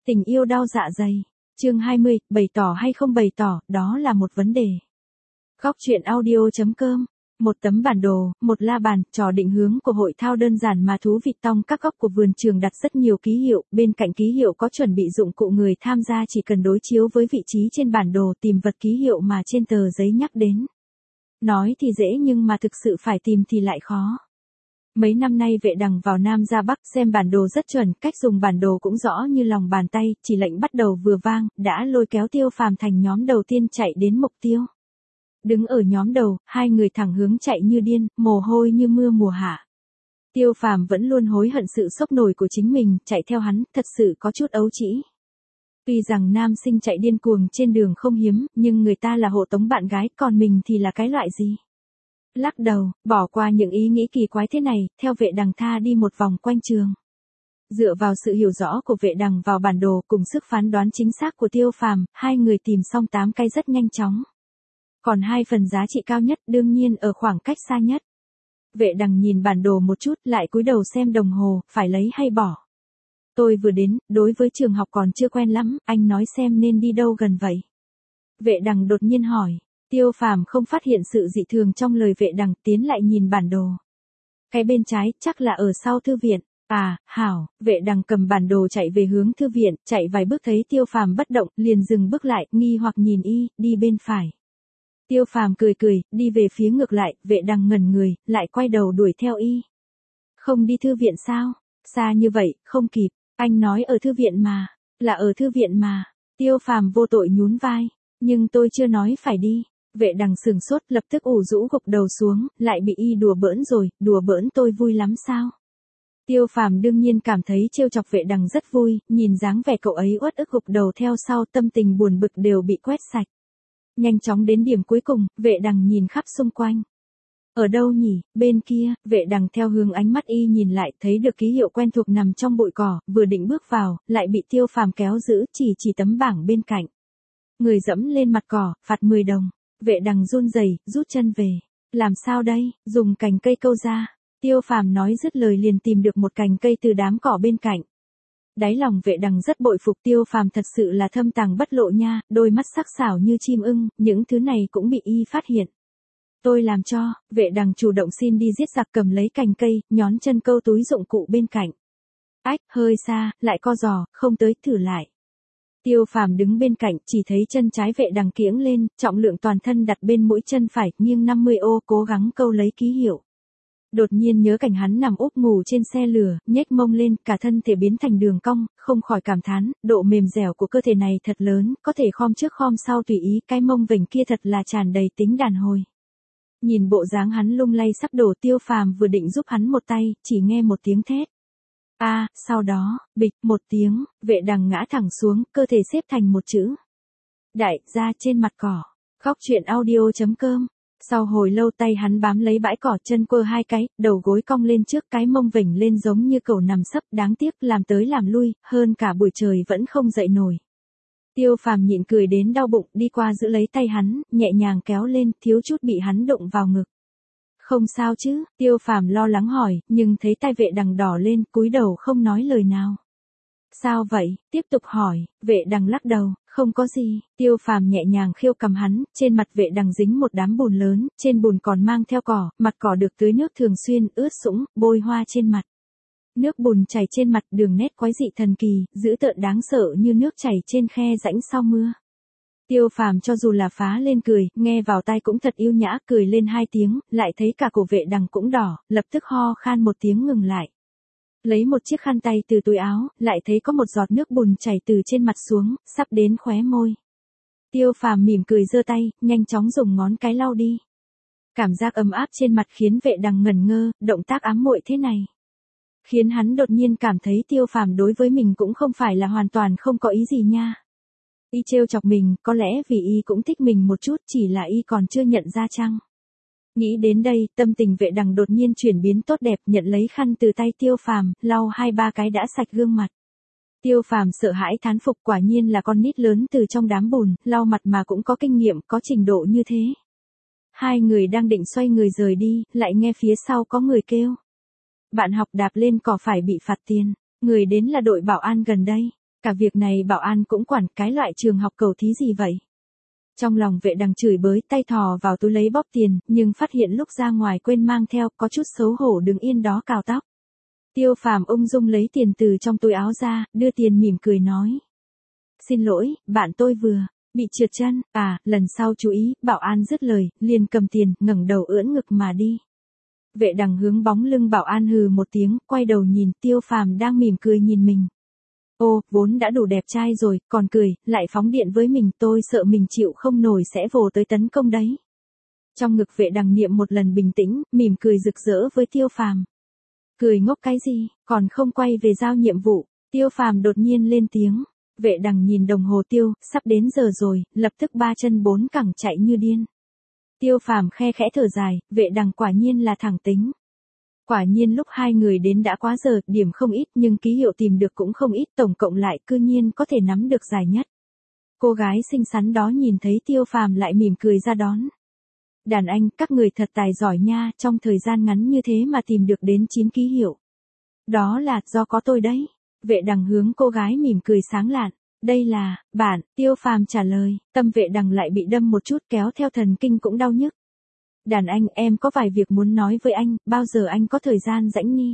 Tình yêu đau dạ dày. Chương 20, bày tỏ hay không bày tỏ, đó là một vấn đề. Góc truyện audio.com. Một tấm bản đồ, một la bàn, trò định hướng của hội thao đơn giản mà thú vị. Trong các góc của vườn trường đặt rất nhiều ký hiệu, bên cạnh ký hiệu có chuẩn bị dụng cụ, người tham gia chỉ cần đối chiếu với vị trí trên bản đồ tìm vật ký hiệu mà trên tờ giấy nhắc đến. Nói thì dễ nhưng mà thực sự phải tìm thì lại khó. Mấy năm nay Vệ Đằng vào Nam ra Bắc xem bản đồ rất chuẩn, cách dùng bản đồ cũng rõ như lòng bàn tay, chỉ lệnh bắt đầu vừa vang, đã lôi kéo Tiêu Phàm thành nhóm đầu tiên chạy đến mục tiêu. Đứng ở nhóm đầu, hai người thẳng hướng chạy như điên, mồ hôi như mưa mùa hạ. Tiêu Phàm vẫn luôn hối hận sự sốc nổi của chính mình, chạy theo hắn, thật sự có chút ấu trĩ. Tuy rằng nam sinh chạy điên cuồng trên đường không hiếm, nhưng người ta là hộ tống bạn gái, còn mình thì là cái loại gì? Lắc đầu, bỏ qua những ý nghĩ kỳ quái thế này, theo Vệ Đằng tha đi một vòng quanh trường. Dựa vào sự hiểu rõ của Vệ Đằng vào bản đồ cùng sức phán đoán chính xác của Tiêu Phàm, hai người tìm xong 8 cái rất nhanh chóng. Còn 2 phần giá trị cao nhất đương nhiên ở khoảng cách xa nhất. Vệ Đằng nhìn bản đồ một chút lại cúi đầu xem đồng hồ, phải lấy hay bỏ. Tôi vừa đến, đối với trường học còn chưa quen lắm, anh nói xem nên đi đâu gần vậy. Vệ Đằng đột nhiên hỏi. Tiêu Phàm không phát hiện sự dị thường trong lời Vệ Đằng, tiến lại nhìn bản đồ. Cái bên trái chắc là ở sau thư viện. À, hảo, Vệ Đằng cầm bản đồ chạy về hướng thư viện, chạy vài bước thấy Tiêu Phàm bất động, liền dừng bước lại, nghi hoặc nhìn y, đi bên phải. Tiêu Phàm cười cười, đi về phía ngược lại, Vệ Đằng ngẩn người, lại quay đầu đuổi theo y. Không đi thư viện sao? Xa như vậy, không kịp, anh nói ở thư viện mà, là ở thư viện mà. Tiêu Phàm vô tội nhún vai, nhưng tôi chưa nói phải đi. Vệ Đằng sừng sốt, lập tức ủ rũ gục đầu xuống, lại bị y đùa bỡn rồi, đùa bỡn tôi vui lắm sao? Tiêu Phàm đương nhiên cảm thấy trêu chọc Vệ Đằng rất vui, nhìn dáng vẻ cậu ấy uất ức gục đầu theo sau, tâm tình buồn bực đều bị quét sạch. Nhanh chóng đến điểm cuối cùng, Vệ Đằng nhìn khắp xung quanh. Ở đâu nhỉ, bên kia, Vệ Đằng theo hướng ánh mắt y nhìn lại, thấy được ký hiệu quen thuộc nằm trong bụi cỏ, vừa định bước vào, lại bị Tiêu Phàm kéo giữ, chỉ tấm bảng bên cạnh. Người dẫm lên mặt cỏ, phạt 10 đồng. Vệ Đằng run rẩy, rút chân về. Làm sao đây, dùng cành cây câu ra. Tiêu Phàm nói dứt lời liền tìm được một cành cây từ đám cỏ bên cạnh. Đáy lòng Vệ Đằng rất bội phục Tiêu Phàm, thật sự là thâm tàng bất lộ nha, đôi mắt sắc sảo như chim ưng, những thứ này cũng bị y phát hiện. Tôi làm cho. Vệ Đằng chủ động xin đi giết giặc, cầm lấy cành cây, nhón chân câu túi dụng cụ bên cạnh. Ách, hơi xa, lại co giò, không tới, thử lại. Tiêu Phàm đứng bên cạnh, chỉ thấy chân trái Vệ Đằng kiễng lên, trọng lượng toàn thân đặt bên mũi chân phải, nghiêng 50 ô, cố gắng câu lấy ký hiệu. Đột nhiên nhớ cảnh hắn nằm úp ngủ trên xe lửa, nhếch mông lên, cả thân thể biến thành đường cong, không khỏi cảm thán, độ mềm dẻo của cơ thể này thật lớn, có thể khom trước khom sau tùy ý, cái mông vểnh kia thật là tràn đầy tính đàn hồi. Nhìn bộ dáng hắn lung lay sắp đổ, Tiêu Phàm vừa định giúp hắn một tay, chỉ nghe một tiếng thét. Sau đó, bịch, một tiếng, Vệ Đằng ngã thẳng xuống, cơ thể xếp thành một chữ. Đại gia trên mặt cỏ. Góc truyện audio.com. Sau hồi lâu tay hắn bám lấy bãi cỏ, chân quơ 2 cái, đầu gối cong lên trước, cái mông vểnh lên giống như cẩu nằm sấp, đáng tiếc làm tới làm lui, hơn cả buổi trời vẫn không dậy nổi. Tiêu Phàm nhịn cười đến đau bụng, đi qua giữ lấy tay hắn, nhẹ nhàng kéo lên, thiếu chút bị hắn đụng vào ngực. Không sao chứ? Tiêu Phàm lo lắng hỏi, nhưng thấy tay Vệ Đằng đỏ lên, cúi đầu không nói lời nào. Sao vậy? Tiếp tục hỏi. Vệ Đằng lắc đầu, không có gì. Tiêu Phàm nhẹ nhàng khiêu cầm hắn, trên mặt Vệ Đằng dính một đám bùn lớn, trên bùn còn mang theo cỏ, mặt cỏ được tưới nước thường xuyên, ướt sũng, bôi hoa trên mặt. Nước bùn chảy trên mặt, đường nét quái dị thần kỳ, dữ tợn đáng sợ như nước chảy trên khe rãnh sau mưa. Tiêu Phàm cho dù là phá lên cười, nghe vào tai cũng thật yêu nhã, cười lên 2 tiếng, lại thấy cả cổ Vệ Đằng cũng đỏ, lập tức ho khan một tiếng ngừng lại. Lấy một chiếc khăn tay từ túi áo, lại thấy có một giọt nước bùn chảy từ trên mặt xuống, sắp đến khóe môi. Tiêu Phàm mỉm cười giơ tay, nhanh chóng dùng ngón cái lau đi. Cảm giác ấm áp trên mặt khiến Vệ Đằng ngẩn ngơ, động tác ám muội thế này. Khiến hắn đột nhiên cảm thấy Tiêu Phàm đối với mình cũng không phải là hoàn toàn không có ý gì nha. Y trêu chọc mình, có lẽ vì y cũng thích mình một chút, chỉ là y còn chưa nhận ra chăng. Nghĩ đến đây, tâm tình Vệ Đằng đột nhiên chuyển biến tốt đẹp, nhận lấy khăn từ tay Tiêu Phàm, lau 2-3 cái đã sạch gương mặt. Tiêu Phàm sợ hãi thán phục, quả nhiên là con nít lớn từ trong đám bùn, lau mặt mà cũng có kinh nghiệm, có trình độ như thế. Hai người đang định xoay người rời đi, lại nghe phía sau có người kêu. Bạn học đạp lên cỏ phải bị phạt tiền, người đến là đội bảo an gần đây. Cả việc này bảo an cũng quản, cái loại trường học cầu thí gì vậy? Trong lòng Vệ Đằng chửi bới, tay thò vào túi lấy bóp tiền, nhưng phát hiện lúc ra ngoài quên mang theo, có chút xấu hổ đứng yên đó cào tóc. Tiêu Phàm ung dung lấy tiền từ trong túi áo ra, đưa tiền mỉm cười nói. Xin lỗi, bạn tôi vừa bị trượt chân, lần sau chú ý, bảo an dứt lời, liền cầm tiền, ngẩng đầu ưỡn ngực mà đi. Vệ Đằng hướng bóng lưng bảo an hừ một tiếng, quay đầu nhìn Tiêu Phàm đang mỉm cười nhìn mình. Ô, vốn đã đủ đẹp trai rồi, còn cười, lại phóng điện với mình, tôi sợ mình chịu không nổi sẽ vồ tới tấn công đấy. Trong ngực Vệ Đằng niệm một lần bình tĩnh, mỉm cười rực rỡ với Tiêu Phàm. Cười ngốc cái gì, còn không quay về giao nhiệm vụ. Tiêu Phàm đột nhiên lên tiếng. Vệ Đằng nhìn đồng hồ tiêu, sắp đến giờ rồi, lập tức ba chân bốn cẳng chạy như điên. Tiêu Phàm khe khẽ thở dài, Vệ Đằng quả nhiên là thẳng tính. Quả nhiên lúc hai người đến đã quá giờ, điểm không ít nhưng ký hiệu tìm được cũng không ít, tổng cộng lại cư nhiên có thể nắm được giải nhất. Cô gái xinh xắn đó nhìn thấy Tiêu Phàm lại mỉm cười ra đón. Đàn anh, các người thật tài giỏi nha, trong thời gian ngắn như thế mà tìm được đến 9 ký hiệu. Đó là do có tôi đấy. Vệ Đằng hướng cô gái mỉm cười sáng lạn. Đây là, bạn, Tiêu Phàm trả lời, tâm Vệ Đằng lại bị đâm một chút kéo theo thần kinh cũng đau nhức. Đàn anh, em có vài việc muốn nói với anh, bao giờ anh có thời gian rảnh ni?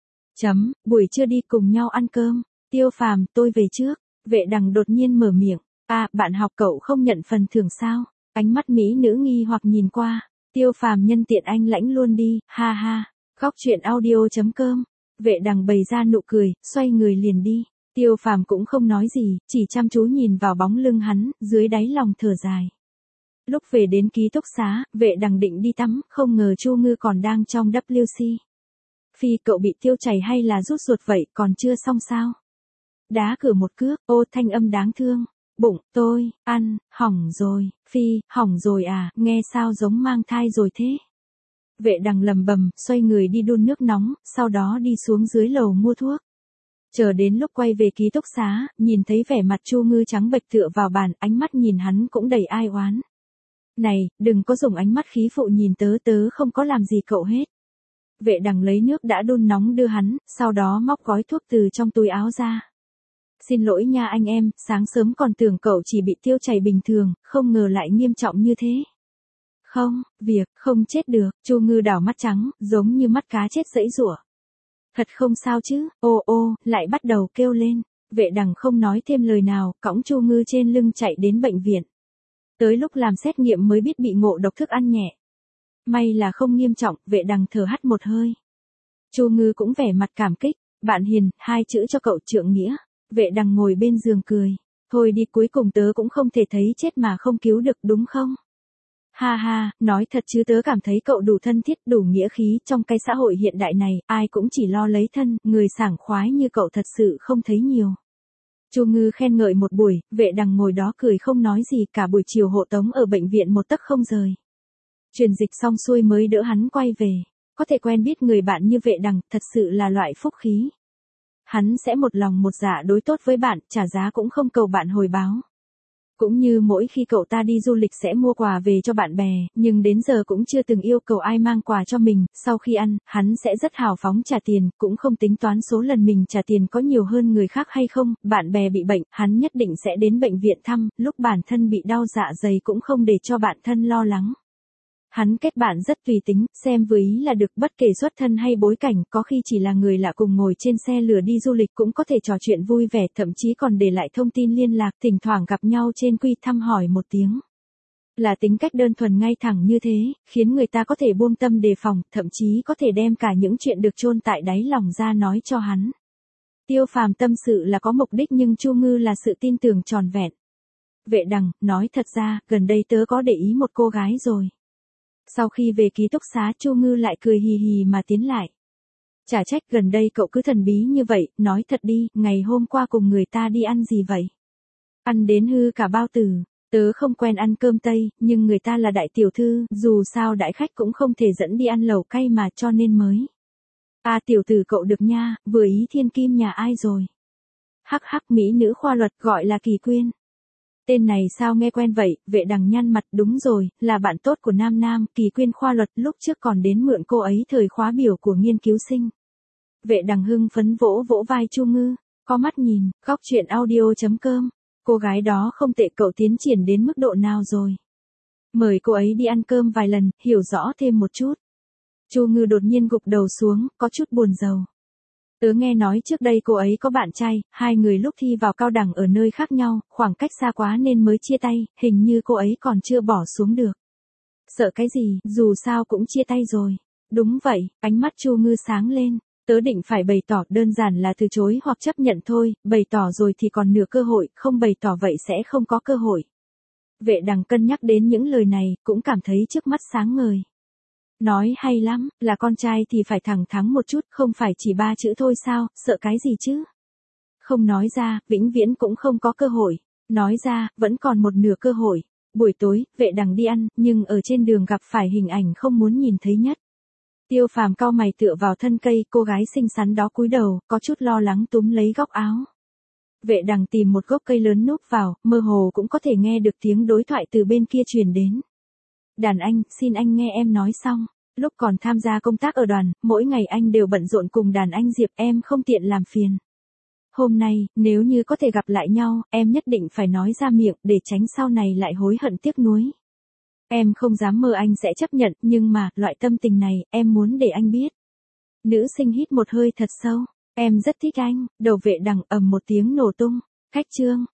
Buổi trưa đi cùng nhau ăn cơm. Tiêu Phàm, tôi về trước. Vệ Đằng đột nhiên mở miệng. Bạn học cậu không nhận phần thưởng sao? Ánh mắt mỹ nữ nghi hoặc nhìn qua. Tiêu Phàm nhân tiện anh lãnh luôn đi, ha ha. Góc truyện audio.com. Vệ Đằng bày ra nụ cười, xoay người liền đi. Tiêu Phàm cũng không nói gì, chỉ chăm chú nhìn vào bóng lưng hắn, dưới đáy lòng thở dài. Lúc về đến ký túc xá, Vệ Đằng định đi tắm, không ngờ Chu Ngư còn đang trong WC. Phi, cậu bị tiêu chảy hay là rút ruột vậy, còn chưa xong sao? Đá cửa một cước, ô thanh âm đáng thương. Bụng, tôi, ăn, hỏng rồi. Phi, hỏng rồi à, nghe sao giống mang thai rồi thế? Vệ Đằng lầm bầm, xoay người đi đun nước nóng, sau đó đi xuống dưới lầu mua thuốc. Chờ đến lúc quay về ký túc xá, nhìn thấy vẻ mặt Chu Ngư trắng bệch tựa vào bàn, ánh mắt nhìn hắn cũng đầy ai oán. Này, đừng có dùng ánh mắt khí phụ nhìn tớ không có làm gì cậu hết. Vệ Đằng lấy nước đã đun nóng đưa hắn, sau đó móc gói thuốc từ trong túi áo ra. Xin lỗi nha anh em, sáng sớm còn tưởng cậu chỉ bị tiêu chảy bình thường, không ngờ lại nghiêm trọng như thế. Không, việc, không chết được, Chu Ngư đảo mắt trắng, giống như mắt cá chết giãy giụa. Thật không sao chứ, ô, lại bắt đầu kêu lên. Vệ Đằng không nói thêm lời nào, cõng Chu Ngư trên lưng chạy đến bệnh viện. Tới lúc làm xét nghiệm mới biết bị ngộ độc thức ăn nhẹ. May là không nghiêm trọng, Vệ Đằng thở hắt một hơi. Chu Ngư cũng vẻ mặt cảm kích, bạn hiền, 2 chữ cho cậu trượng nghĩa. Vệ Đằng ngồi bên giường cười. Thôi đi, cuối cùng tớ cũng không thể thấy chết mà không cứu được đúng không? Ha ha, nói thật chứ tớ cảm thấy cậu đủ thân thiết, đủ nghĩa khí, trong cái xã hội hiện đại này, ai cũng chỉ lo lấy thân, người sảng khoái như cậu thật sự không thấy nhiều. Chu Ngư khen ngợi một buổi, Vệ Đằng ngồi đó cười không nói gì, cả buổi chiều hộ tống ở bệnh viện một tấc không rời. Truyền dịch xong xuôi mới đỡ hắn quay về. Có thể quen biết người bạn như Vệ Đằng, thật sự là loại phúc khí. Hắn sẽ một lòng một dạ đối tốt với bạn, trả giá cũng không cầu bạn hồi báo. Cũng như mỗi khi cậu ta đi du lịch sẽ mua quà về cho bạn bè, nhưng đến giờ cũng chưa từng yêu cầu ai mang quà cho mình, sau khi ăn, hắn sẽ rất hào phóng trả tiền, cũng không tính toán số lần mình trả tiền có nhiều hơn người khác hay không, bạn bè bị bệnh, hắn nhất định sẽ đến bệnh viện thăm, lúc bản thân bị đau dạ dày cũng không để cho bạn thân lo lắng. Hắn kết bạn rất tùy tính, xem vừa ý là được, bất kể xuất thân hay bối cảnh, có khi chỉ là người lạ cùng ngồi trên xe lửa đi du lịch cũng có thể trò chuyện vui vẻ, thậm chí còn để lại thông tin liên lạc, thỉnh thoảng gặp nhau trên quy thăm hỏi một tiếng. Là tính cách đơn thuần ngay thẳng như thế, khiến người ta có thể buông tâm đề phòng, thậm chí có thể đem cả những chuyện được chôn tại đáy lòng ra nói cho hắn. Tiêu Phàm tâm sự là có mục đích nhưng Chu Ngư là sự tin tưởng tròn vẹn. Vệ Đằng, nói thật ra, gần đây tớ có để ý một cô gái rồi. Sau khi về ký túc xá Chu Ngư lại cười hì hì mà tiến lại. Chả trách gần đây cậu cứ thần bí như vậy, nói thật đi, ngày hôm qua cùng người ta đi ăn gì vậy? Ăn đến hư cả bao tử, tớ không quen ăn cơm Tây, nhưng người ta là đại tiểu thư, dù sao đại khách cũng không thể dẫn đi ăn lẩu cay mà cho nên mới. Tiểu tử cậu được nha, vừa ý thiên kim nhà ai rồi? Hắc hắc, mỹ nữ khoa luật gọi là Kỳ Quyên. Tên này sao nghe quen vậy, Vệ Đằng nhăn mặt, đúng rồi, là bạn tốt của Nam Nam, Kỳ Quyên khoa luật, lúc trước còn đến mượn cô ấy thời khóa biểu của nghiên cứu sinh. Vệ Đằng hưng phấn vỗ vỗ vai Chu Ngư, Có mắt nhìn, góc chuyện audio.com. Cô gái đó không tệ, cậu tiến triển đến mức độ nào rồi? Mời cô ấy đi ăn cơm vài lần, hiểu rõ thêm một chút. Chu Ngư đột nhiên gục đầu xuống, có chút buồn rầu. Tớ nghe nói trước đây cô ấy có bạn trai, hai người lúc thi vào cao đẳng ở nơi khác nhau, khoảng cách xa quá nên mới chia tay, hình như cô ấy còn chưa bỏ xuống được. Sợ cái gì, dù sao cũng chia tay rồi. Đúng vậy, ánh mắt Chu Ngư sáng lên. Tớ định phải bày tỏ, đơn giản là từ chối hoặc chấp nhận thôi, bày tỏ rồi thì còn nửa cơ hội, không bày tỏ vậy sẽ không có cơ hội. Vệ Đằng cân nhắc đến những lời này, cũng cảm thấy trước mắt sáng ngời. Nói hay lắm, là con trai thì phải thẳng thắn một chút, không phải chỉ 3 chữ thôi sao, sợ cái gì chứ? Không nói ra, vĩnh viễn cũng không có cơ hội. Nói ra, vẫn còn một nửa cơ hội. Buổi tối, Vệ Đằng đi ăn, nhưng ở trên đường gặp phải hình ảnh không muốn nhìn thấy nhất. Tiêu Phàm cau mày tựa vào thân cây, cô gái xinh xắn đó cúi đầu, có chút lo lắng túm lấy góc áo. Vệ Đằng tìm một gốc cây lớn núp vào, mơ hồ cũng có thể nghe được tiếng đối thoại từ bên kia truyền đến. Đàn anh, xin anh nghe em nói xong. Lúc còn tham gia công tác ở đoàn, mỗi ngày anh đều bận rộn cùng đàn anh Diệp, em không tiện làm phiền. Hôm nay, nếu như có thể gặp lại nhau, em nhất định phải nói ra miệng, để tránh sau này lại hối hận tiếc nuối. Em không dám mơ anh sẽ chấp nhận, nhưng mà, loại tâm tình này, em muốn để anh biết. Nữ sinh hít một hơi thật sâu. Em rất thích anh, đầu Vệ Đằng ầm một tiếng nổ tung. Khách trương,